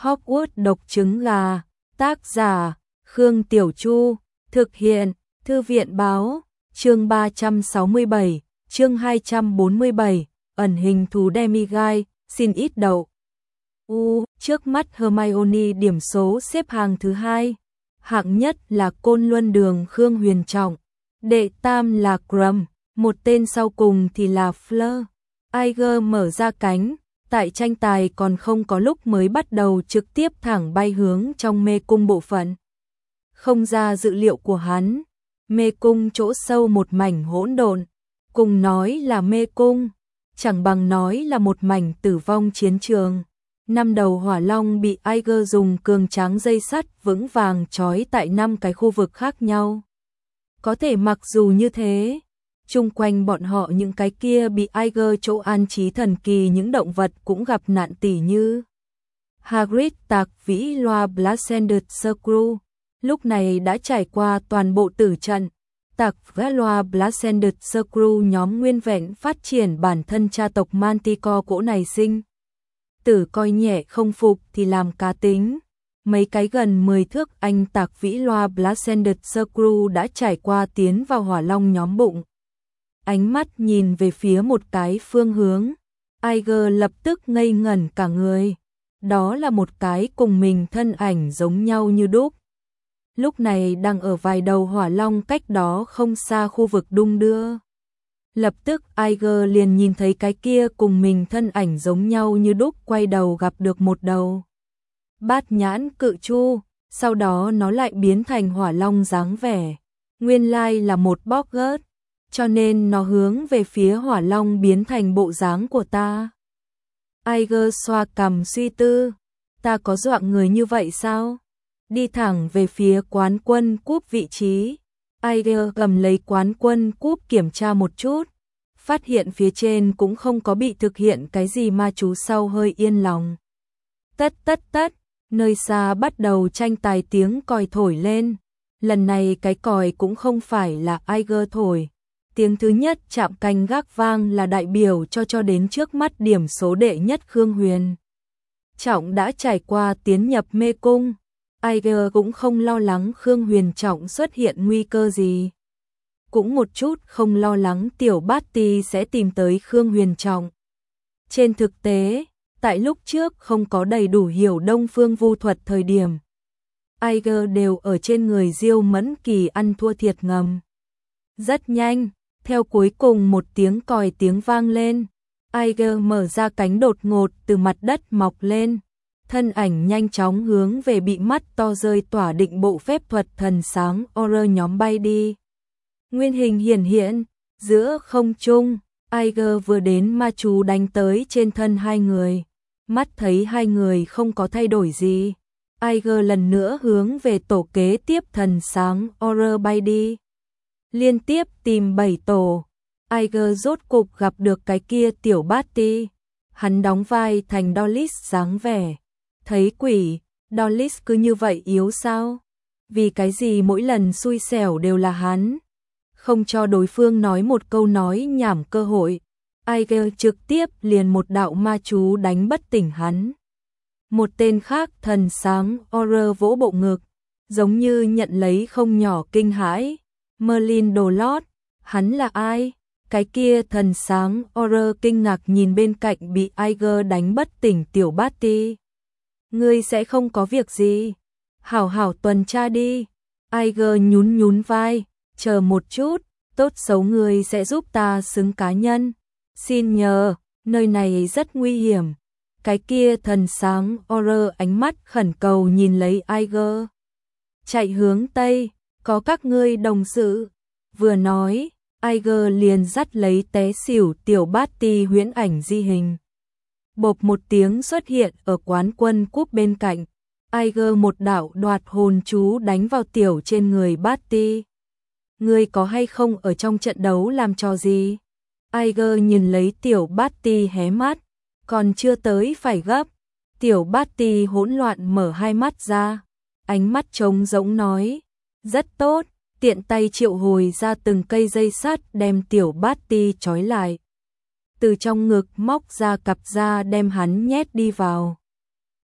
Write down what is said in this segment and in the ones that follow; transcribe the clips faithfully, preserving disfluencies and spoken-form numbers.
Hogwarts độc trứng gà, tác giả, Khương Tiểu Chu, thực hiện, Thư viện báo, chương ba trăm sáu mươi bảy, chương hai trăm bốn mươi bảy, ẩn hình thú Demigod, xin ít đậu. U, trước mắt Hermione điểm số xếp hàng thứ hai, hạng nhất là Côn Luân Đường Khương Huyền Trọng, đệ tam là Krum, một tên sau cùng thì là Fleur. Aigner mở ra cánh, tại tranh tài còn không có lúc mới bắt đầu trực tiếp thẳng bay hướng trong mê cung bộ phận. Không ra dự liệu của hắn, mê cung chỗ sâu một mảnh hỗn độn, cùng nói là mê cung, chẳng bằng nói là một mảnh tử vong chiến trường. Năm đầu hỏa long bị Aigner dùng cường tráng dây sắt vững vàng trói tại năm cái khu vực khác nhau. Có thể mặc dù như thế, chung quanh bọn họ những cái kia bị Aigner chỗ an trí thần kỳ những động vật cũng gặp nạn tỉ như Hagrid tạc vĩ loa Blasted Screw, lúc này đã trải qua toàn bộ tử trận. Tạc vĩ loa Blasted Screw nhóm nguyên vẹn phát triển bản thân cha tộc Manticore cỗ này sinh tử coi nhẹ không phục thì làm cá tính. Mấy cái gần mười thước anh tạc vĩ loa Blasted Screw đã trải qua tiến vào hỏa long nhóm bụng. Ánh mắt nhìn về phía một cái phương hướng, Aigner lập tức ngây ngẩn cả người. Đó là một cái cùng mình thân ảnh giống nhau như đúc. Lúc này đang ở vài đầu hỏa long cách đó không xa khu vực đung đưa. Lập tức Aigner liền nhìn thấy cái kia cùng mình thân ảnh giống nhau như đúc quay đầu gặp được một đầu bát nhãn cự chu, sau đó nó lại biến thành hỏa long dáng vẻ. Nguyên lai là một Boggart, cho nên nó hướng về phía hỏa long biến thành bộ dáng của ta. Aigner xoa cằm suy tư, ta có dọa người như vậy sao? Đi thẳng về phía quán quân cúp vị trí. Aigner cầm lấy quán quân cúp kiểm tra một chút, phát hiện phía trên cũng không có bị thực hiện cái gì ma chú sau hơi yên lòng. Tất tất tất, nơi xa bắt đầu tranh tài tiếng còi thổi lên. Lần này cái còi cũng không phải là Aigner thổi. Tiếng thứ nhất chạm canh gác vang là đại biểu cho cho đến trước mắt điểm số đệ nhất Khương Huyền Trọng đã trải qua tiến nhập mê cung. Aigner cũng không lo lắng Khương Huyền Trọng xuất hiện nguy cơ gì. Cũng một chút không lo lắng tiểu bát ti sẽ tìm tới Khương Huyền Trọng. Trên thực tế, tại lúc trước không có đầy đủ hiểu Đông Phương vu thuật thời điểm, Aigner đều ở trên người Diêu Mẫn Kỳ ăn thua thiệt ngầm. Rất nhanh, theo cuối cùng một tiếng còi tiếng vang lên, Aigner mở ra cánh đột ngột từ mặt đất mọc lên. Thân ảnh nhanh chóng hướng về bị mắt to rơi tỏa định bộ phép thuật thần sáng Auror nhóm bay đi. Nguyên hình hiển hiện, giữa không trung, Aigner vừa đến ma chú đánh tới trên thân hai người. Mắt thấy hai người không có thay đổi gì, Aigner lần nữa hướng về tổ kế tiếp thần sáng Auror bay đi. Liên tiếp tìm bảy tổ, Aigner rốt cục gặp được cái kia tiểu bát ti. Hắn đóng vai thành Dollis dáng vẻ. Thấy quỷ, Dollis cứ như vậy yếu sao? Vì cái gì mỗi lần xui xẻo đều là hắn? Không cho đối phương nói một câu nói nhảm cơ hội, Aigner trực tiếp liền một đạo ma chú đánh bất tỉnh hắn. Một tên khác thần sáng Auror vỗ bộ ngực, giống như nhận lấy không nhỏ kinh hãi. Merlin đồ lót, hắn là ai? Cái kia thần sáng Auror kinh ngạc nhìn bên cạnh bị Aigner đánh bất tỉnh tiểu bát ti. Ngươi sẽ không có việc gì, hảo hảo tuần tra đi. Aigner nhún nhún vai, chờ một chút, tốt xấu ngươi sẽ giúp ta xứng cá nhân. Xin nhờ, nơi này rất nguy hiểm. Cái kia thần sáng Auror ánh mắt khẩn cầu nhìn lấy Aigner. Chạy hướng Tây, có các ngươi đồng sự. Vừa nói, Aigner liền dắt lấy té xỉu tiểu bát ti huyễn ảnh di hình. Bộp một tiếng xuất hiện ở quán quân cúp bên cạnh. Aigner một đạo đoạt hồn chú đánh vào tiểu trên người bát ti. Ngươi có hay không ở trong trận đấu làm trò gì? Aigner nhìn lấy tiểu bát ti hé mắt, còn chưa tới phải gấp. Tiểu bát ti hỗn loạn mở hai mắt ra, ánh mắt trống rỗng nói, rất tốt, tiện tay triệu hồi ra từng cây dây sắt đem tiểu bát ti trói lại. Từ trong ngực móc ra cặp da đem hắn nhét đi vào.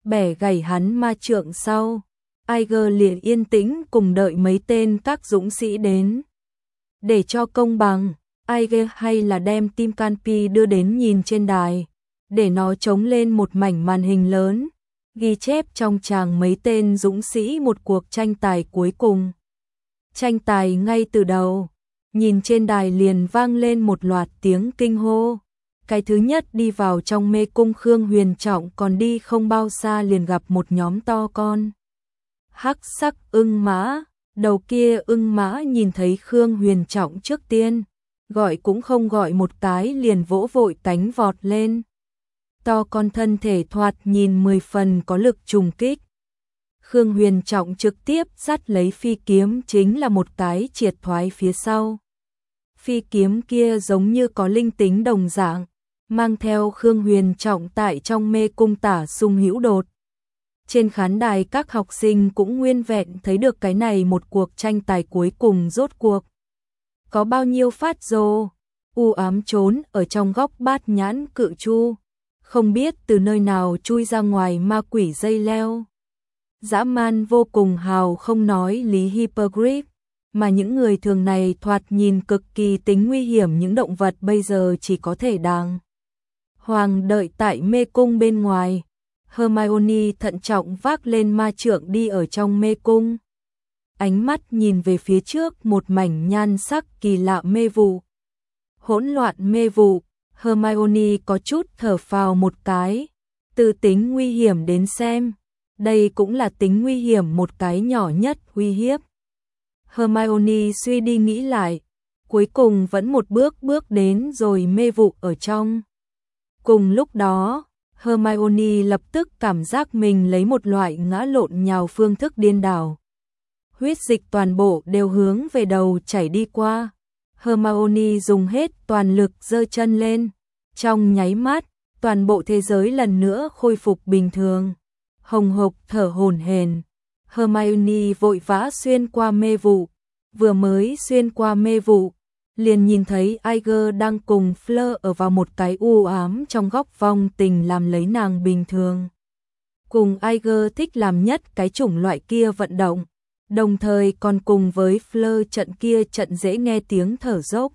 bẻ gãy hắn ma trượng sau. Aiger liền yên tĩnh cùng đợi mấy tên các dũng sĩ đến. Để cho công bằng, Aiger hay là đem Tim Canpy đưa đến nhìn trên đài, để nó trống lên một mảnh màn hình lớn, ghi chép trong tràng mấy tên dũng sĩ một cuộc tranh tài cuối cùng. Tranh tài ngay từ đầu, nhìn trên đài liền vang lên một loạt tiếng kinh hô. Cái thứ nhất đi vào trong mê cung Khương Huyền Trọng còn đi không bao xa liền gặp một nhóm to con. Hắc sắc ưng mã, đầu kia ưng mã nhìn thấy Khương Huyền Trọng trước tiên, gọi cũng không gọi một cái liền vỗ vội cánh vọt lên. To con thân thể thoạt nhìn mười phần có lực trùng kích. Khương Huyền Trọng trực tiếp dắt lấy phi kiếm chính là một cái triệt thoái phía sau. Phi kiếm kia giống như có linh tính đồng dạng, mang theo Khương Huyền Trọng tại trong mê cung tả sung hữu đột. Trên khán đài các học sinh cũng nguyên vẹn thấy được cái này một cuộc tranh tài cuối cùng rốt cuộc. Có bao nhiêu phát rồ, u ám trốn ở trong góc bát nhãn cự chu, không biết từ nơi nào chui ra ngoài ma quỷ dây leo. Dã man vô cùng hào không nói lý Hippogriff, mà những người thường này thoạt nhìn cực kỳ tính nguy hiểm, những động vật bây giờ chỉ có thể đàng hoàng đợi tại mê cung bên ngoài. Hermione thận trọng vác lên ma trượng đi ở trong mê cung. Ánh mắt nhìn về phía trước một mảnh nhan sắc kỳ lạ mê vụ. Hỗn loạn mê vụ, Hermione có chút thở phào một cái. Từ tính nguy hiểm đến xem, đây cũng là tính nguy hiểm một cái nhỏ nhất uy hiếp. Hermione suy đi nghĩ lại, cuối cùng vẫn một bước bước đến rồi mê vụ ở trong. Cùng lúc đó, Hermione lập tức cảm giác mình lấy một loại ngã lộn nhào phương thức điên đảo. Huyết dịch toàn bộ đều hướng về đầu chảy đi qua. Hermione dùng hết toàn lực giơ chân lên. Trong nháy mắt, toàn bộ thế giới lần nữa khôi phục bình thường. Hồng hộc thở hổn hển. Hermione vội vã xuyên qua mê vụ. Vừa mới xuyên qua mê vụ, liền nhìn thấy Aiger đang cùng Fleur ở vào một cái u ám trong góc vong tình làm lấy nàng bình thường. Cùng Aiger thích làm nhất cái chủng loại kia vận động, đồng thời còn cùng với Fleur trận kia trận dễ nghe tiếng thở dốc.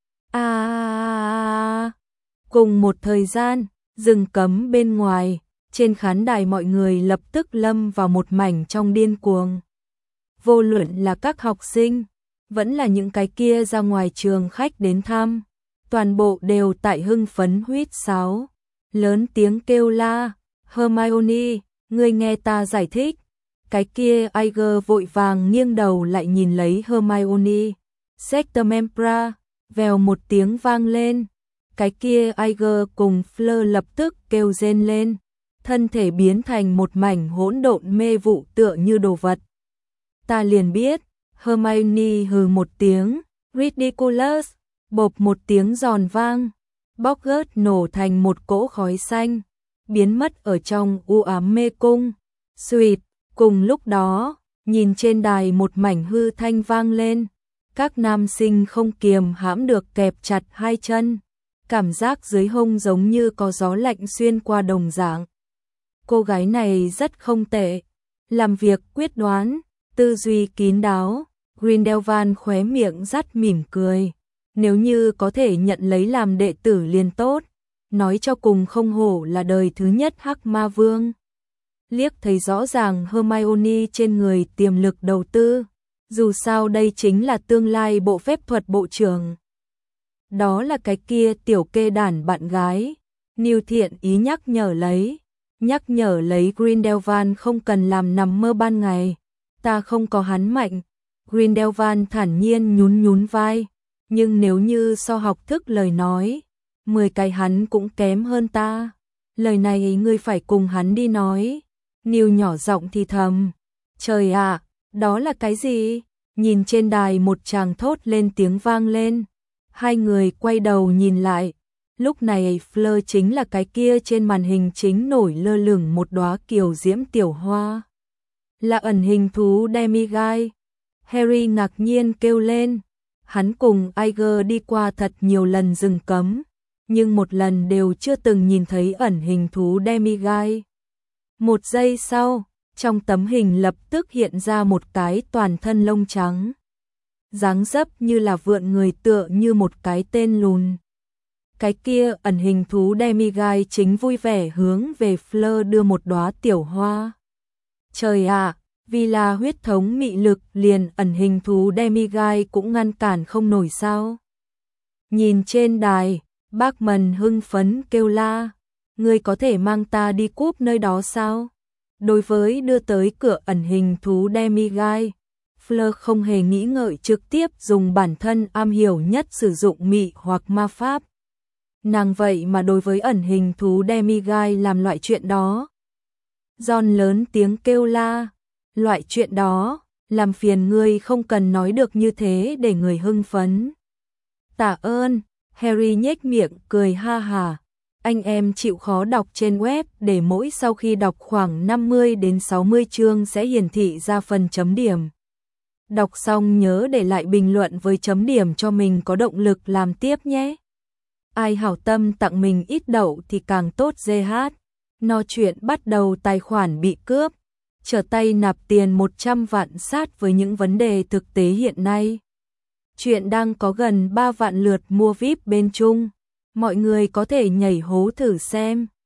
À, cùng một thời gian, rừng cấm bên ngoài, trên khán đài mọi người lập tức lâm vào một mảnh trong điên cuồng. Vô luận là các học sinh, vẫn là những cái kia ra ngoài trường khách đến thăm, toàn bộ đều tại hưng phấn huýt sáo, lớn tiếng kêu la, Hermione, ngươi nghe ta giải thích. Cái kia Aiger vội vàng nghiêng đầu lại nhìn lấy Hermione. Sectum Empra, vèo một tiếng vang lên. Cái kia Aiger cùng Fleur lập tức kêu rên lên, thân thể biến thành một mảnh hỗn độn mê vụ tựa như đồ vật. Ta liền biết. Hermione hừ một tiếng, ridiculous, bộp một tiếng giòn vang, Boggart nổ thành một cỗ khói xanh, biến mất ở trong u ám mê cung. Xuỵt, cùng lúc đó, nhìn trên đài một mảnh hư thanh vang lên, các nam sinh không kiềm hãm được kẹp chặt hai chân, cảm giác dưới hông giống như có gió lạnh xuyên qua đồng dạng. Cô gái này rất không tệ, làm việc quyết đoán, tư duy kín đáo. Grindelwald khóe miệng rắt mỉm cười. Nếu như có thể nhận lấy làm đệ tử liền tốt, nói cho cùng không hổ là đời thứ nhất Hắc Ma Vương. Liếc thấy rõ ràng Hermione trên người tiềm lực đầu tư, dù sao đây chính là tương lai bộ phép thuật bộ trưởng. Đó là cái kia tiểu kê đản bạn gái. Nưu Thiện ý nhắc nhở lấy, nhắc nhở lấy Grindelwald không cần làm nằm mơ ban ngày. Ta không có hắn mạnh. Grindelwald thản nhiên nhún nhún vai, nhưng nếu như so học thức lời nói, mười cái hắn cũng kém hơn ta. Lời này ngươi phải cùng hắn đi nói. Nưu nhỏ giọng thì thầm. Trời ạ, đó là cái gì? Nhìn trên đài một chàng thốt lên tiếng vang lên. Hai người quay đầu nhìn lại. Lúc này Fleur chính là cái kia trên màn hình chính nổi lơ lửng một đóa kiều diễm tiểu hoa. Là ẩn hình thú Demigod. Harry ngạc nhiên kêu lên. Hắn cùng Aiger đi qua thật nhiều lần rừng cấm, nhưng một lần đều chưa từng nhìn thấy ẩn hình thú Demigod. Một giây sau, trong tấm hình lập tức hiện ra một cái toàn thân lông trắng. Dáng dấp như là vượn người, tựa như một cái tên lùn. Cái kia ẩn hình thú Demiguise chính vui vẻ hướng về Fleur đưa một đóa tiểu hoa. Trời ạ, vì là huyết thống mị lực, liền ẩn hình thú Demiguise cũng ngăn cản không nổi sao? Nhìn trên đài, Bachman hưng phấn kêu la, ngươi có thể mang ta đi cúp nơi đó sao? Đối với đưa tới cửa ẩn hình thú Demiguise, Fleur không hề nghĩ ngợi, trực tiếp dùng bản thân am hiểu nhất sử dụng mị hoặc ma pháp. Nàng vậy mà đối với ẩn hình thú Demiguise làm loại chuyện đó. John lớn tiếng kêu la, loại chuyện đó, làm phiền ngươi không cần nói được như thế để người hưng phấn. Tạ ơn, Harry nhếch miệng cười ha hà. Anh em chịu khó đọc trên web để mỗi sau khi đọc khoảng năm mươi đến sáu mươi chương sẽ hiển thị ra phần chấm điểm. Đọc xong nhớ để lại bình luận với chấm điểm cho mình có động lực làm tiếp nhé. Ai hảo tâm tặng mình ít đậu thì càng tốt. giê hát. No chuyện bắt đầu tài khoản bị cướp. Trở tay nạp tiền một trăm vạn sát với những vấn đề thực tế hiện nay. Chuyện đang có gần ba vạn lượt mua vi ai pi bên Trung. Mọi người có thể nhảy hố thử xem.